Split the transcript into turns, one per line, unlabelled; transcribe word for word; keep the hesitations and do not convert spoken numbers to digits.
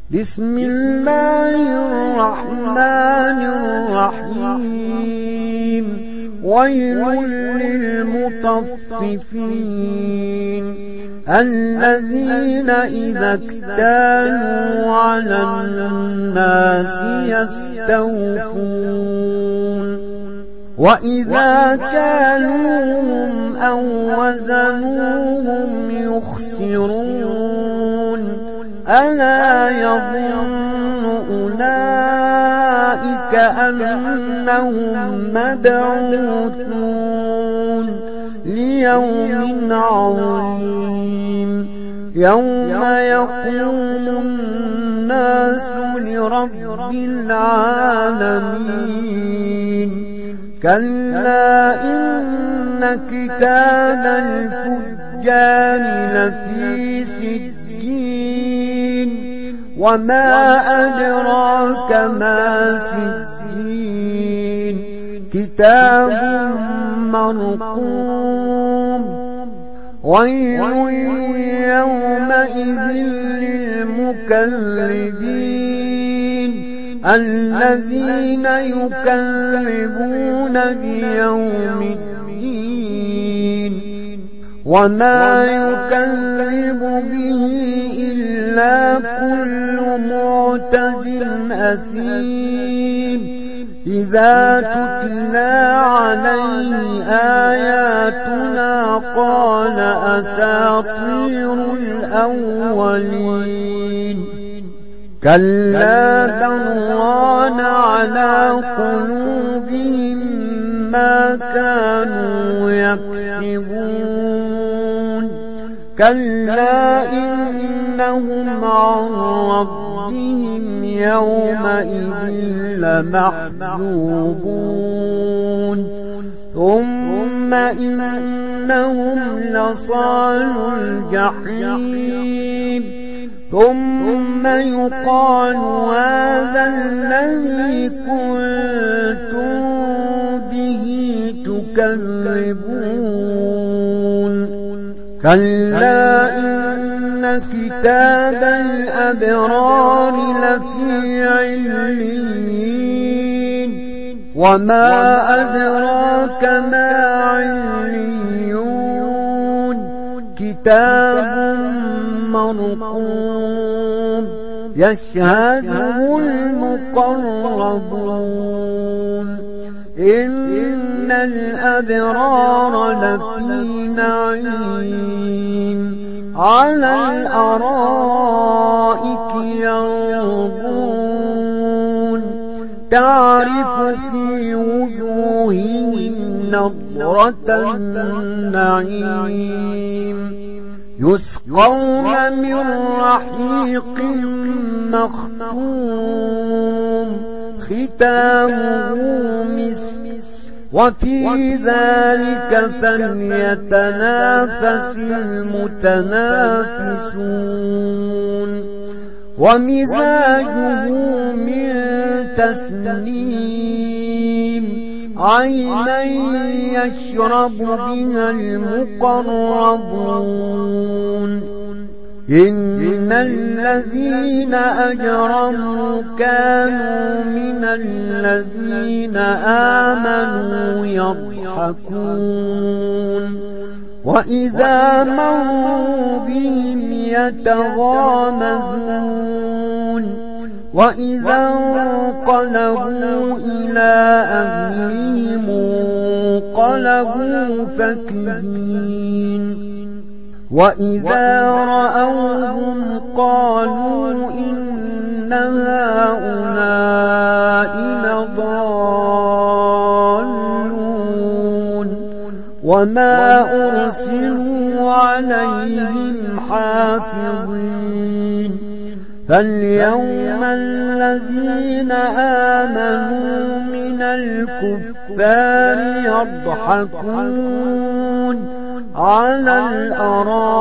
بسم الله الرحمن الرحيم ويل للمطففين الذين إذا اكتالوا على الناس يستوفون وإذا كالوهم أو وزنوهم يخسرون ألا يظن أولئك أنهم مبعوثون ليوم عظيم يوم يقوم الناس لرب العالمين كلا إن كتاب الفجار لفي سجين وما أدراك ما سجين كتاب مرقوم ويل يومئذ للمكذبين الذين يكذبون بيوم الدين وما يكذب به إلا كل معتد أثيم إذا تتلى عليه آياتنا قال أساطير الأولين كلا بران على قلوبهم ما كانوا يكسبون كلا إنهم عن ربهم يومئذ لمحجوبون ثم إنهم لصالوا الجحيم ثم يقال هذا الذي كنتم به تكذبون كلا إن كتاب الأبرار لفي عليين وما أدراك ما عليون كتاب مرقوم يشهده المقربون إن الأبرار لفي نعيم على الأرائك ينظرون تعرف في وجوههم نضرة النعيم يسقون من رحيق مختوم ختامه مسك وفي ذلك فليتنافس المتنافسون ومزاجه من تسنيم عينا يشرب بها المقربون إن الذين أجرموا كانوا من الذين آمنوا يضحكون وإذا مروا بهم يتغامزون وإذا انقلبوا إلى أهلهم انقلبوا فكهين وإذا رأوهم قالوا إن هؤلاء لضالون وما أرسلوا عليهم حافظين فاليوم الذين آمنوا من الكفار يضحكون على الأرائك